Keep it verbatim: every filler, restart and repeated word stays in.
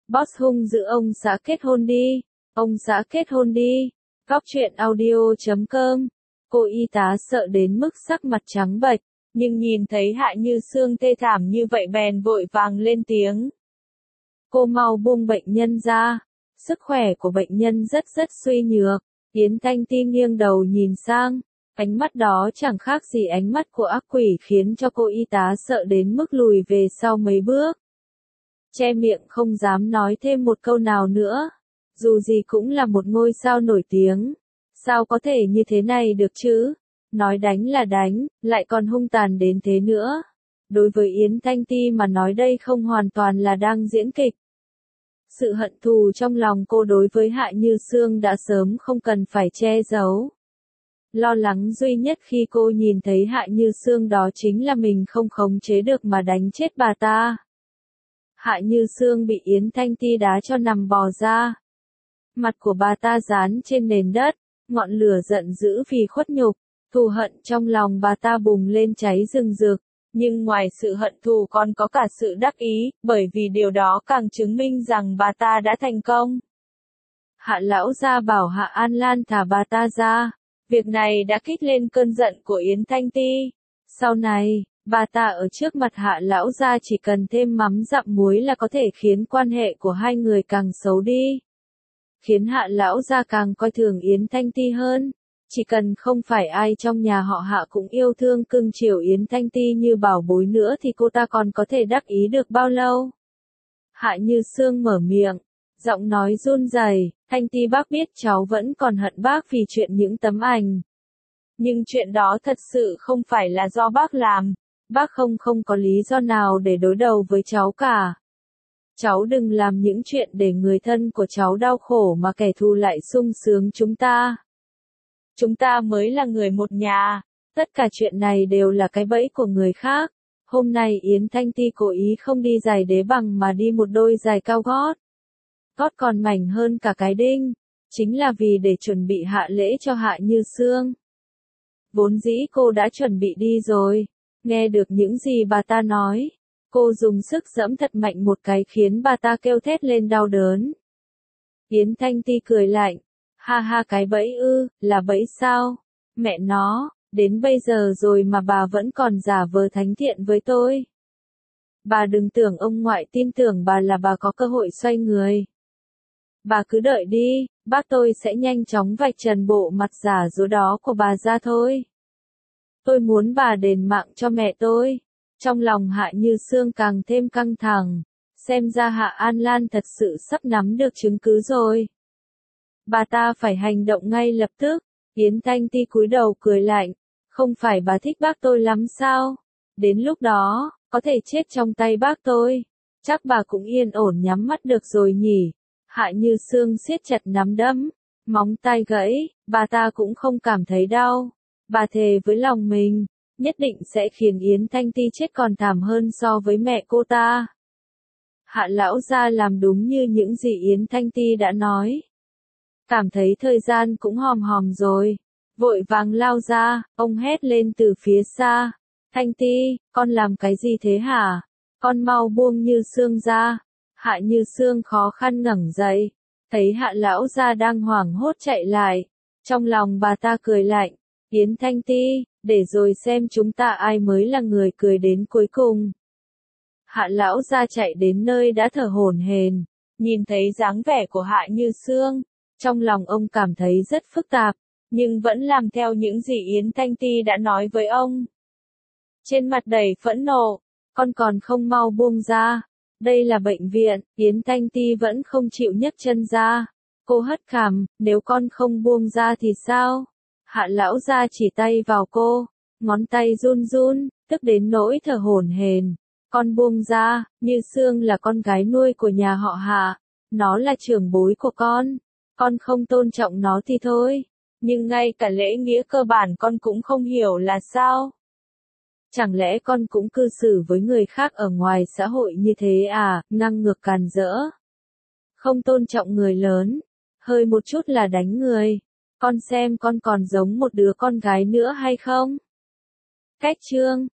Boss hung dữ ông xã kết hôn đi, ông xã kết hôn đi. Góc truyện audio chấm com. Cô y tá sợ đến mức sắc mặt trắng bệch, nhưng nhìn thấy Hạ Như Sương thê thảm như vậy bèn vội vàng lên tiếng. Cô mau buông bệnh nhân ra, sức khỏe của bệnh nhân rất rất suy nhược. Yến Thanh Ti nghiêng đầu nhìn sang, ánh mắt đó chẳng khác gì ánh mắt của ác quỷ khiến cho cô y tá sợ đến mức lùi về sau mấy bước. Che miệng không dám nói thêm một câu nào nữa, dù gì cũng là một ngôi sao nổi tiếng. Sao có thể như thế này được chứ? Nói đánh là đánh, lại còn hung tàn đến thế nữa. Đối với Yến Thanh Ti mà nói đây không hoàn toàn là đang diễn kịch. Sự hận thù trong lòng cô đối với Hạ Như Sương đã sớm không cần phải che giấu. Lo lắng duy nhất khi cô nhìn thấy Hạ Như Sương đó chính là mình không khống chế được mà đánh chết bà ta. Hạ Như Sương bị Yến Thanh Ti đá cho nằm bò ra. Mặt của bà ta dán trên nền đất, ngọn lửa giận dữ vì khuất nhục, thù hận trong lòng bà ta bùng lên cháy rừng rực. Nhưng ngoài sự hận thù còn có cả sự đắc ý, bởi vì điều đó càng chứng minh rằng bà ta đã thành công. Hạ lão gia bảo Hạ An Lan thả bà ta ra. Việc này đã kích lên cơn giận của Yến Thanh Ti. Sau này, bà ta ở trước mặt Hạ lão gia chỉ cần thêm mắm dặm muối là có thể khiến quan hệ của hai người càng xấu đi. Khiến Hạ lão gia càng coi thường Yến Thanh Ti hơn. Chỉ cần không phải ai trong nhà họ Hạ cũng yêu thương cưng chiều Yến Thanh Ti như bảo bối nữa thì cô ta còn có thể đắc ý được bao lâu. Hạ Như Sương mở miệng, giọng nói run rẩy, Thanh Ti bác biết cháu vẫn còn hận bác vì chuyện những tấm ảnh. Nhưng chuyện đó thật sự không phải là do bác làm, bác không không có lý do nào để đối đầu với cháu cả. Cháu đừng làm những chuyện để người thân của cháu đau khổ mà kẻ thù lại sung sướng chúng ta. Chúng ta mới là người một nhà, tất cả chuyện này đều là cái bẫy của người khác. Hôm nay Yến Thanh Ti cố ý không đi giày đế bằng mà đi một đôi giày cao gót. Gót còn mảnh hơn cả cái đinh, chính là vì để chuẩn bị hạ lễ cho Hạ Như Sương. Vốn dĩ cô đã chuẩn bị đi rồi, nghe được những gì bà ta nói, cô dùng sức giẫm thật mạnh một cái khiến bà ta kêu thét lên đau đớn. Yến Thanh Ti cười lạnh. Ha ha, cái bẫy ư, là bẫy sao? Mẹ nó, đến bây giờ rồi mà bà vẫn còn giả vờ thánh thiện với tôi. Bà đừng tưởng ông ngoại tin tưởng bà là bà có cơ hội xoay người. Bà cứ đợi đi, bác tôi sẽ nhanh chóng vạch trần bộ mặt giả dối đó của bà ra thôi. Tôi muốn bà đền mạng cho mẹ tôi. Trong lòng Hạ Như Sương càng thêm căng thẳng, xem ra Hạ An Lan thật sự sắp nắm được chứng cứ rồi. Bà ta phải hành động ngay lập tức. Yến Thanh Ti cúi đầu cười lạnh, không phải bà thích bác tôi lắm sao? Đến lúc đó, có thể chết trong tay bác tôi. Chắc bà cũng yên ổn nhắm mắt được rồi nhỉ. Hạ Như Sương siết chặt nắm đấm, móng tay gãy, bà ta cũng không cảm thấy đau. Bà thề với lòng mình, nhất định sẽ khiến Yến Thanh Ti chết còn thảm hơn so với mẹ cô ta. Hạ lão gia làm đúng như những gì Yến Thanh Ti đã nói. Cảm thấy thời gian cũng hòm hòm rồi, vội vàng lao ra, ông hét lên từ phía xa. Thanh Ti, con làm cái gì thế hả? Con mau buông Như Sương ra. Hạ Như Sương khó khăn ngẩng dậy, thấy Hạ lão gia đang hoảng hốt chạy lại. Trong lòng bà ta cười lạnh, Yến Thanh Ti, để rồi xem chúng ta ai mới là người cười đến cuối cùng. Hạ lão gia chạy đến nơi đã thở hổn hển, nhìn thấy dáng vẻ của Hạ Như Sương. Trong lòng ông cảm thấy rất phức tạp, nhưng vẫn làm theo những gì Yến Thanh Ti đã nói với ông. Trên mặt đầy phẫn nộ, con còn không mau buông ra. Đây là bệnh viện, Yến Thanh Ti vẫn không chịu nhấc chân ra. Cô hất cằm, nếu con không buông ra thì sao? Hạ lão gia chỉ tay vào cô, ngón tay run run, tức đến nỗi thở hổn hển. Con buông ra, Như Sương là con gái nuôi của nhà họ Hạ, nó là trưởng bối của con. Con không tôn trọng nó thì thôi, nhưng ngay cả lễ nghĩa cơ bản con cũng không hiểu là sao? Chẳng lẽ con cũng cư xử với người khác ở ngoài xã hội như thế à, ngang ngược càn rỡ? Không tôn trọng người lớn, hơi một chút là đánh người. Con xem con còn giống một đứa con gái nữa hay không? Cách chương